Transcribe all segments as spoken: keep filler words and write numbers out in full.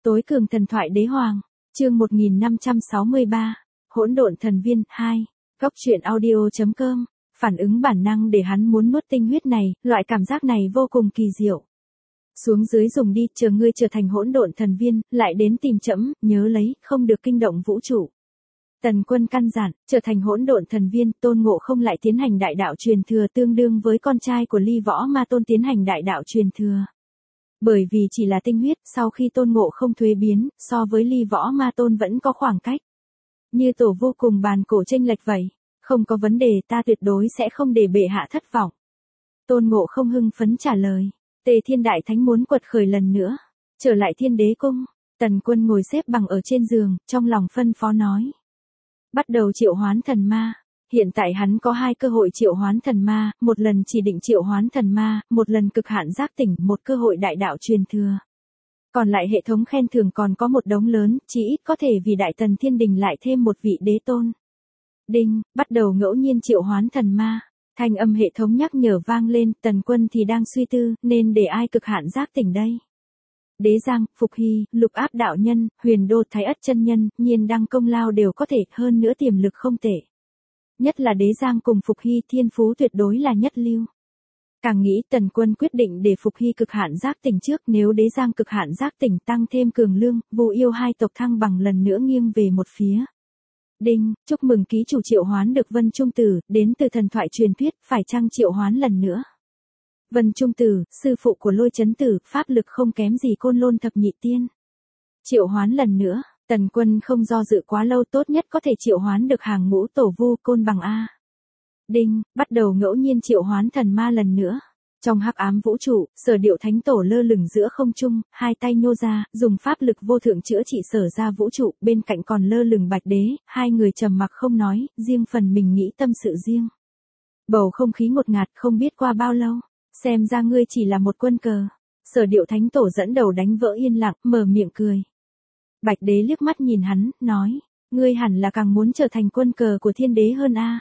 Tối cường thần thoại đế hoàng, chương một nghìn năm trăm sáu mươi ba, hỗn độn thần viên hai, góc truyện audio.com, phản ứng bản năng để hắn muốn nuốt tinh huyết này, loại cảm giác này vô cùng kỳ diệu. Xuống dưới dùng đi, chờ ngươi trở thành hỗn độn thần viên, lại đến tìm trẫm, nhớ lấy, không được kinh động vũ trụ. Tần Quân căn dặn, trở thành hỗn độn thần viên, Tôn Ngộ Không lại tiến hành đại đạo truyền thừa tương đương với con trai của Ly Võ Ma Tôn tiến hành đại đạo truyền thừa. Bởi vì chỉ là tinh huyết, sau khi Tôn Ngộ Không thuế biến, so với Ly Võ Ma Tôn vẫn có khoảng cách. Như tổ vô cùng bàn cổ chênh lệch vậy. Không có vấn đề, ta tuyệt đối sẽ không để bệ hạ thất vọng. Tôn Ngộ Không hưng phấn trả lời. Tề Thiên Đại Thánh muốn quật khởi lần nữa. Trở lại Thiên Đế Cung. Tần Quân ngồi xếp bằng ở trên giường, trong lòng phân phó nói. Bắt đầu triệu hoán thần ma. Hiện tại hắn có hai cơ hội triệu hoán thần ma, một lần chỉ định triệu hoán thần ma, một lần cực hạn giác tỉnh, một cơ hội đại đạo truyền thừa. Còn lại hệ thống khen thưởng còn có một đống lớn, chỉ ít có thể vì Đại Tần Thiên Đình lại thêm một vị đế tôn. Đinh, bắt đầu ngẫu nhiên triệu hoán thần ma. Thanh âm hệ thống nhắc nhở vang lên, Tần Quân thì đang suy tư, nên để ai cực hạn giác tỉnh đây? Đế Giang, Phục Hy, Lục Áp đạo nhân, Huyền Đô Thái Ất chân nhân, Nhiên Đăng công lao đều có thể, hơn nữa tiềm lực không tệ. Nhất là Đế Giang cùng Phục Hy thiên phú tuyệt đối là nhất lưu. Càng nghĩ Tần Quân quyết định để Phục Hy cực hạn giác tỉnh trước, nếu Đế Giang cực hạn giác tỉnh tăng thêm cường lương, Vu Yêu hai tộc thăng bằng lần nữa nghiêng về một phía. Đinh, chúc mừng ký chủ triệu hoán được Vân Trung Tử, đến từ thần thoại truyền thuyết, phải chăng triệu hoán lần nữa? Vân Trung Tử, sư phụ của Lôi Chấn Tử, pháp lực không kém gì Côn Lôn thập nhị tiên. Triệu hoán lần nữa, Tần Quân không do dự quá lâu, tốt nhất có thể triệu hoán được hàng ngũ tổ Vu Côn Bằng A. Đinh, bắt đầu ngẫu nhiên triệu hoán thần ma lần nữa. Trong hắc ám vũ trụ, Sở Điệu Thánh Tổ lơ lửng giữa không trung, hai tay nhô ra, dùng pháp lực vô thượng chữa trị sở ra vũ trụ, bên cạnh còn lơ lửng Bạch Đế, hai người trầm mặc không nói, riêng phần mình nghĩ tâm sự riêng. Bầu không khí ngột ngạt, không biết qua bao lâu, xem ra ngươi chỉ là một quân cờ. Sở Điệu Thánh Tổ dẫn đầu đánh vỡ yên lặng, mở miệng cười. Bạch Đế liếc mắt nhìn hắn, nói, ngươi hẳn là càng muốn trở thành quân cờ của Thiên Đế hơn a.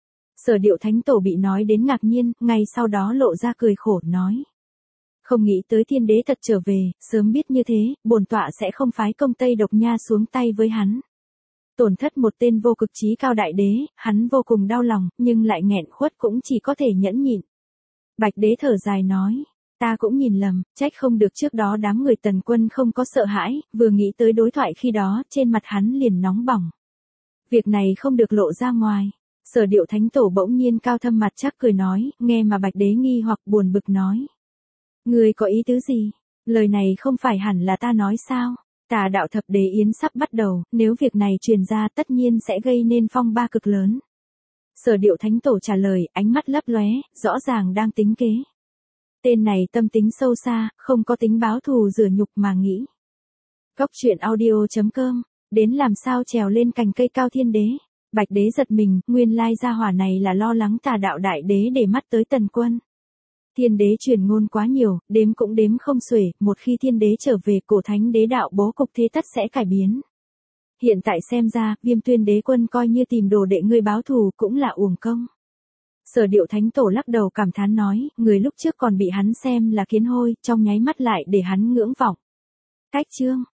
Sở Điệu Thánh Tổ bị nói đến ngạc nhiên, ngay sau đó lộ ra cười khổ, nói. Không nghĩ tới Thiên Đế thật trở về, sớm biết như thế, bổn tọa sẽ không phái công Tây Độc Nha xuống tay với hắn. Tổn thất một tên vô cực chí cao đại đế, hắn vô cùng đau lòng, nhưng lại nghẹn khuất cũng chỉ có thể nhẫn nhịn. Bạch Đế thở dài nói. Ta cũng nhìn lầm, trách không được trước đó đám người Tần Quân không có sợ hãi, vừa nghĩ tới đối thoại khi đó, trên mặt hắn liền nóng bỏng. Việc này không được lộ ra ngoài. Sở Điệu Thánh Tổ bỗng nhiên cao thâm mặt chắc cười nói, nghe mà Bạch Đế nghi hoặc buồn bực nói. Ngươi có ý tứ gì? Lời này không phải hẳn là ta nói sao? Tà đạo thập đế yến sắp bắt đầu, nếu việc này truyền ra tất nhiên sẽ gây nên phong ba cực lớn. Sở Điệu Thánh Tổ trả lời, ánh mắt lấp lóe, rõ ràng đang tính kế. Tên này tâm tính sâu xa, không có tính báo thù rửa nhục mà nghĩ. Góc truyện audio.com, đến làm sao trèo lên cành cây cao Thiên Đế. Bạch Đế giật mình, nguyên lai gia hỏa này là lo lắng tà đạo đại đế để mắt tới Tần Quân. Thiên Đế truyền ngôn quá nhiều, đếm cũng đếm không xuể, một khi Thiên Đế trở về, cổ thánh đế đạo bố cục thế tất sẽ cải biến. Hiện tại xem ra, Viêm Tuyên Đế Quân coi như tìm đồ đệ ngươi báo thù cũng là uổng công. Sở Điệu Thánh Tổ lắc đầu cảm thán nói, người lúc trước còn bị hắn xem là kiến hôi, trong nháy mắt lại để hắn ngưỡng vọng. Cách chương,